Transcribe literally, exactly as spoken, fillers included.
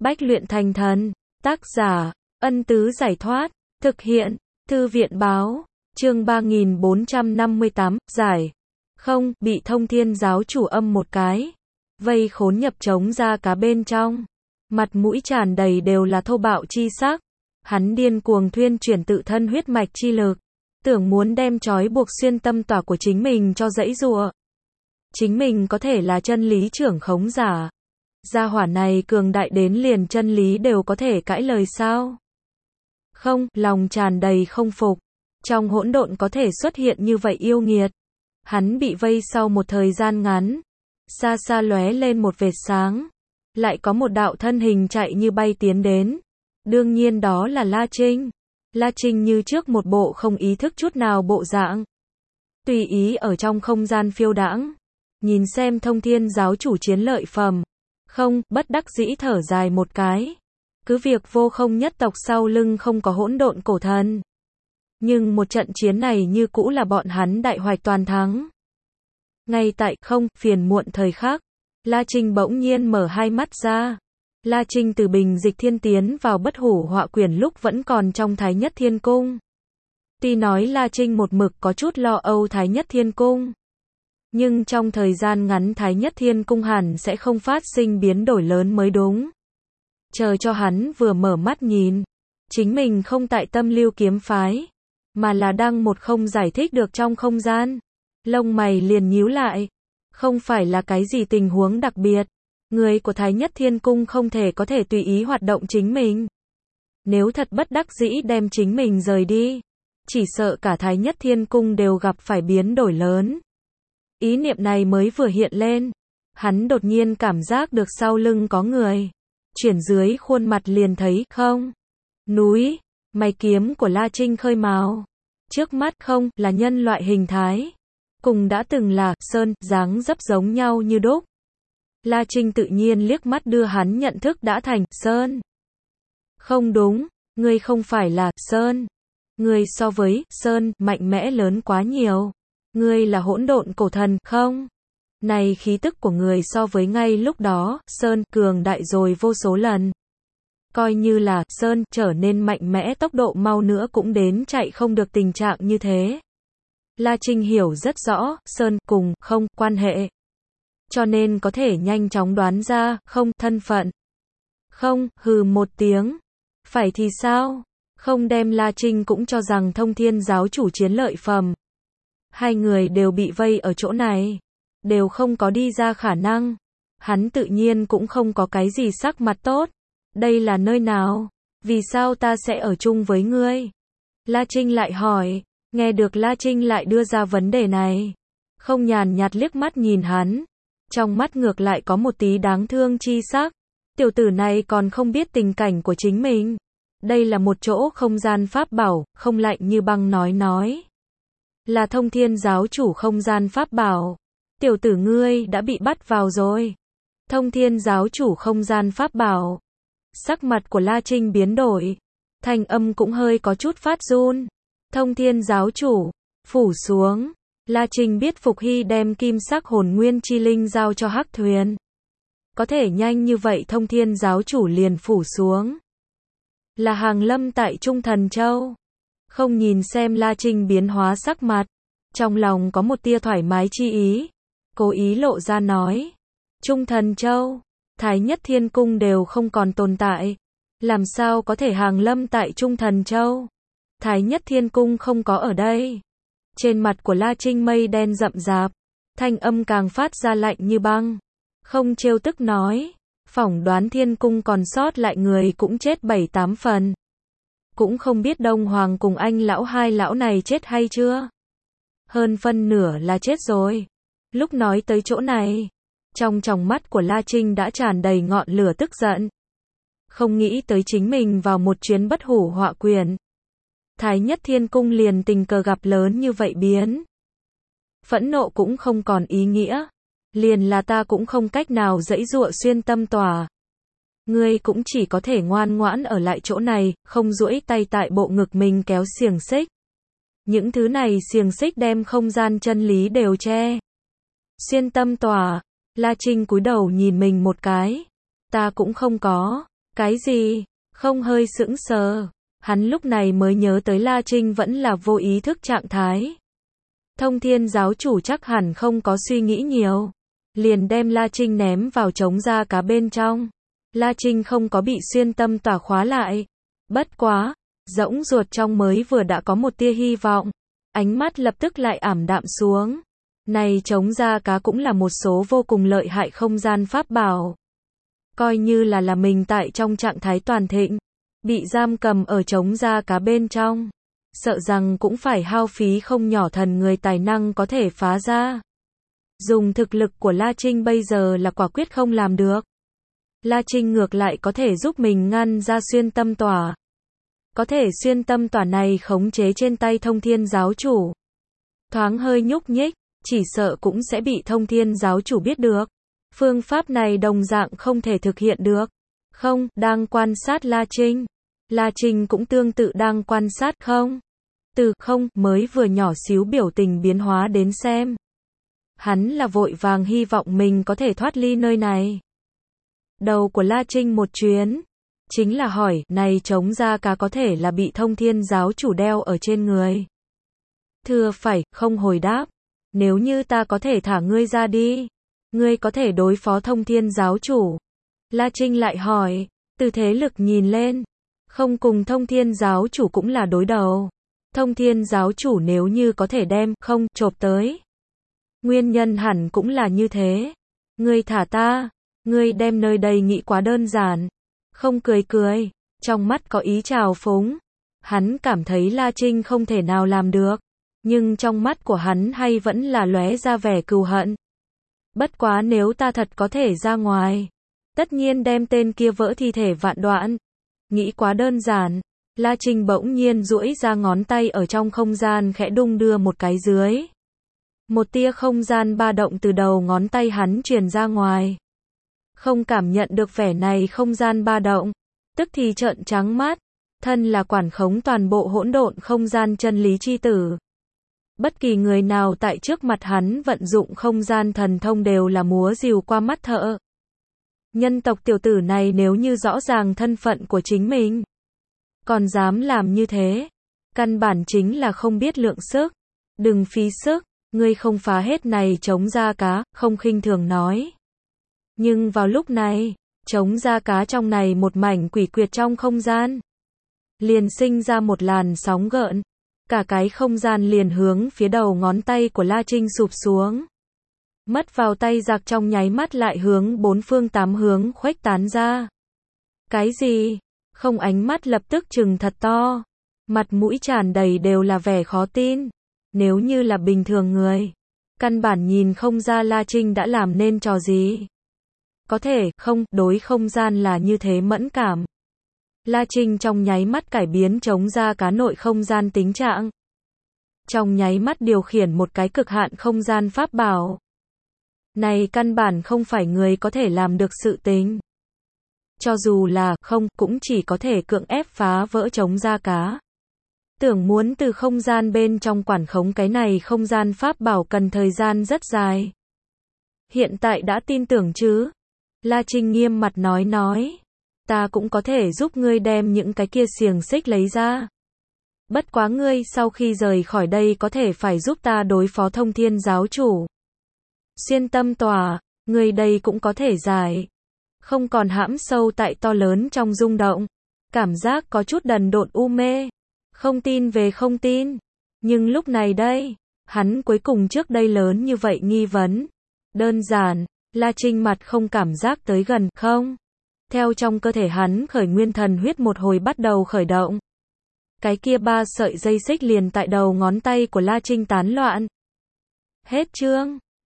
Bách luyện thành thần. Tác giả, Ân Tứ Giải Thoát. Thực hiện, Thư viện Báo. Chương ba nghìn bốn trăm năm mươi tám, giải. Không, bị Thông Thiên giáo chủ âm một cái. Vây khốn nhập trống ra cá bên trong. Mặt mũi tràn đầy đều là thô bạo chi sắc. Hắn điên cuồng thuyên chuyển tự thân huyết mạch chi lực. Tưởng muốn đem trói buộc xuyên tâm tỏa của chính mình cho dãy dụa. Chính mình có thể là chân lý trưởng khống giả. Gia hỏa này cường đại đến liền chân lý đều có thể cãi lời sao? Không, lòng tràn đầy không phục. Trong hỗn độn có thể xuất hiện như vậy yêu nghiệt. Hắn bị vây sau một thời gian ngắn. Xa xa lóe lên một vệt sáng. Lại có một đạo thân hình chạy như bay tiến đến. Đương nhiên đó là La Trinh. La Trinh như trước một bộ không ý thức chút nào bộ dạng. Tùy ý ở trong không gian phiêu đãng. Nhìn xem Thông Thiên giáo chủ chiến lợi phẩm. Không, bất đắc dĩ thở dài một cái. Cứ việc vô không nhất tộc sau lưng không có hỗn độn cổ thần. Nhưng một trận chiến này như cũ là bọn hắn đại hoạch toàn thắng. Ngay tại không, phiền muộn thời khắc. La Trinh bỗng nhiên mở hai mắt ra. La Trinh từ Bình Dịch Thiên tiến vào Bất Hủ Họa Quyển lúc vẫn còn trong Thái Nhất Thiên Cung. Tuy nói La Trinh một mực có chút lo âu Thái Nhất Thiên Cung. Nhưng trong thời gian ngắn Thái Nhất Thiên Cung hẳn sẽ không phát sinh biến đổi lớn mới đúng. Chờ cho hắn vừa mở mắt nhìn. Chính mình không tại Tâm Lưu kiếm phái. Mà là đang một không giải thích được trong không gian. Lông mày liền nhíu lại. Không phải là cái gì tình huống đặc biệt. Người của Thái Nhất Thiên Cung không thể có thể tùy ý hoạt động chính mình. Nếu thật bất đắc dĩ đem chính mình rời đi. Chỉ sợ cả Thái Nhất Thiên Cung đều gặp phải biến đổi lớn. Ý niệm này mới vừa hiện lên. Hắn đột nhiên cảm giác được sau lưng có người. Chuyển dưới khuôn mặt liền thấy không. Núi, mày kiếm của La Trinh khơi mào. Trước mắt không là nhân loại hình thái. Cùng đã từng là sơn, dáng dấp giống nhau như đúc. La Trinh tự nhiên liếc mắt đưa hắn nhận thức đã thành sơn. Không đúng, ngươi không phải là sơn. Ngươi so với sơn mạnh mẽ lớn quá nhiều. Ngươi là hỗn độn cổ thần không? Này khí tức của người so với ngay lúc đó, sơn cường đại rồi vô số lần. Coi như là sơn trở nên mạnh mẽ tốc độ mau nữa cũng đến chạy không được tình trạng như thế. La Trinh hiểu rất rõ, sơn cùng không quan hệ. Cho nên có thể nhanh chóng đoán ra, không thân phận. Không, hừ một tiếng. Phải thì sao? Không đem La Trinh cũng cho rằng Thông Thiên giáo chủ chiến lợi phẩm. Hai người đều bị vây ở chỗ này. Đều không có đi ra khả năng. Hắn tự nhiên cũng không có cái gì sắc mặt tốt. Đây là nơi nào? Vì sao ta sẽ ở chung với ngươi? La Trinh lại hỏi. Nghe được La Trinh lại đưa ra vấn đề này. Không nhàn nhạt liếc mắt nhìn hắn. Trong mắt ngược lại có một tí đáng thương chi sắc. Tiểu tử này còn không biết tình cảnh của chính mình. Đây là một chỗ không gian pháp bảo, không lạnh như băng nói nói. Là Thông Thiên giáo chủ không gian pháp bảo. Tiểu tử ngươi đã bị bắt vào rồi. Thông Thiên giáo chủ không gian pháp bảo. Sắc mặt của La Trinh biến đổi. Thanh âm cũng hơi có chút phát run. Thông Thiên giáo chủ, phủ xuống. La Trinh biết Phục Hy đem kim sắc hồn nguyên chi linh giao cho Hắc Thuyền. Có thể nhanh như vậy Thông Thiên giáo chủ liền phủ xuống. Là hàng lâm tại Trung Thần Châu. Không nhìn xem La Trinh biến hóa sắc mặt. Trong lòng có một tia thoải mái chi ý. Cố ý lộ ra nói. Trung Thần Châu, Thái Nhất Thiên Cung đều không còn tồn tại. Làm sao có thể hàng lâm tại Trung Thần Châu? Thái Nhất Thiên Cung không có ở đây. Trên mặt của La Trinh mây đen rậm rạp. Thanh âm càng phát ra lạnh như băng. Không trêu tức nói. Phỏng đoán Thiên Cung còn sót lại người cũng chết bảy tám phần. Cũng không biết Đông Hoàng cùng anh lão hai lão này chết hay chưa. Hơn phân nửa là chết rồi. Lúc nói tới chỗ này. Trong tròng mắt của La Trinh đã tràn đầy ngọn lửa tức giận. Không nghĩ tới chính mình vào một chuyến Bất Hủ Họa Quyển. Thái Nhất Thiên Cung liền tình cờ gặp lớn như vậy biến. Phẫn nộ cũng không còn ý nghĩa. Liền là ta cũng không cách nào dãy dụa xuyên tâm tỏa. Ngươi cũng chỉ có thể ngoan ngoãn ở lại chỗ này, không duỗi tay tại bộ ngực mình kéo xiềng xích. Những thứ này xiềng xích đem không gian chân lý đều che. Xuyên tâm tỏa. La Trinh cúi đầu nhìn mình một cái. Ta cũng không có. Cái gì? Không hơi sững sờ. Hắn lúc này mới nhớ tới La Trinh vẫn là vô ý thức trạng thái. Thông Thiên giáo chủ chắc hẳn không có suy nghĩ nhiều. Liền đem La Trinh ném vào trống da cá bên trong. La Trinh không có bị xuyên tâm tỏa khóa lại. Bất quá, rỗng ruột trong mới vừa đã có một tia hy vọng. Ánh mắt lập tức lại ảm đạm xuống. Này trống da cá cũng là một số vô cùng lợi hại không gian pháp bảo. Coi như là là mình tại trong trạng thái toàn thịnh, bị giam cầm ở trống da cá bên trong. Sợ rằng cũng phải hao phí không nhỏ thần người tài năng có thể phá ra. Dùng thực lực của La Trinh bây giờ là quả quyết không làm được. La Trinh ngược lại có thể giúp mình ngăn ra xuyên tâm tỏa. Có thể xuyên tâm tỏa này khống chế trên tay Thông Thiên giáo chủ. Thoáng hơi nhúc nhích, chỉ sợ cũng sẽ bị Thông Thiên giáo chủ biết được. Phương pháp này đồng dạng không thể thực hiện được. Không, đang quan sát La Trinh. La Trinh cũng tương tự đang quan sát không. Từ không mới vừa nhỏ xíu biểu tình biến hóa đến xem. Hắn là vội vàng hy vọng mình có thể thoát ly nơi này. Đầu của La Trinh một chuyến. Chính là hỏi, này trống da cá có thể là bị Thông Thiên giáo chủ đeo ở trên người. Thưa phải, không hồi đáp. Nếu như ta có thể thả ngươi ra đi, ngươi có thể đối phó Thông Thiên giáo chủ. La Trinh lại hỏi, từ thế lực nhìn lên, không cùng Thông Thiên giáo chủ cũng là đối đầu. Thông Thiên giáo chủ nếu như có thể đem không chộp tới. Nguyên nhân hẳn cũng là như thế. Ngươi thả ta, ngươi đem nơi đây nghĩ quá đơn giản. Không cười cười, trong mắt có ý trào phúng. Hắn cảm thấy La Trinh không thể nào làm được. Nhưng trong mắt của hắn hay vẫn là lóe ra vẻ cừu hận. Bất quá nếu ta thật có thể ra ngoài, tất nhiên đem tên kia vỡ thi thể vạn đoạn. Nghĩ quá đơn giản. La Trinh bỗng nhiên duỗi ra ngón tay ở trong không gian khẽ đung đưa một cái dưới. Một tia không gian ba động từ đầu ngón tay hắn truyền ra ngoài. Không cảm nhận được vẻ này không gian ba động, tức thì trợn trắng mắt. Thân là quản khống toàn bộ hỗn độn không gian chân lý chi tử. Bất kỳ người nào tại trước mặt hắn vận dụng không gian thần thông đều là múa rìu qua mắt thợ. Nhân tộc tiểu tử này nếu như rõ ràng thân phận của chính mình, còn dám làm như thế, căn bản chính là không biết lượng sức. Đừng phí sức, ngươi không phá hết này trống da cá, không khinh thường nói. Nhưng vào lúc này, trống da cá trong này một mảnh quỷ quyệt trong không gian. Liền sinh ra một làn sóng gợn. Cả cái không gian liền hướng phía đầu ngón tay của La Trinh sụp xuống. Mất vào tay giặc trong nháy mắt lại hướng bốn phương tám hướng khuếch tán ra. Cái gì? Không ánh mắt lập tức trừng thật to. Mặt mũi tràn đầy đều là vẻ khó tin. Nếu như là bình thường người, căn bản nhìn không ra La Trinh đã làm nên trò gì. Có thể, không, đối không gian là như thế mẫn cảm. La Trinh trong nháy mắt cải biến trống da cá nội không gian tính trạng. Trong nháy mắt điều khiển một cái cực hạn không gian pháp bảo. Này căn bản không phải người có thể làm được sự tình. Cho dù là không, cũng chỉ có thể cưỡng ép phá vỡ trống da cá. Tưởng muốn từ không gian bên trong quản khống cái này không gian pháp bảo cần thời gian rất dài. Hiện tại đã tin tưởng chứ? La Trinh nghiêm mặt nói nói. Ta cũng có thể giúp ngươi đem những cái kia xiềng xích lấy ra. Bất quá ngươi sau khi rời khỏi đây có thể phải giúp ta đối phó Thông Thiên giáo chủ. Xuyên tâm tỏa, ngươi đây cũng có thể giải. Không còn hãm sâu tại to lớn trong rung động. Cảm giác có chút đần độn u mê. Không tin về không tin. Nhưng lúc này đây, hắn cuối cùng trước đây lớn như vậy nghi vấn. Đơn giản, La Trinh mặt không cảm giác tới gần không. Theo trong cơ thể hắn khởi nguyên thần huyết một hồi bắt đầu khởi động. Cái kia ba sợi dây xích liền tại đầu ngón tay của La Trinh tán loạn. Hết chương.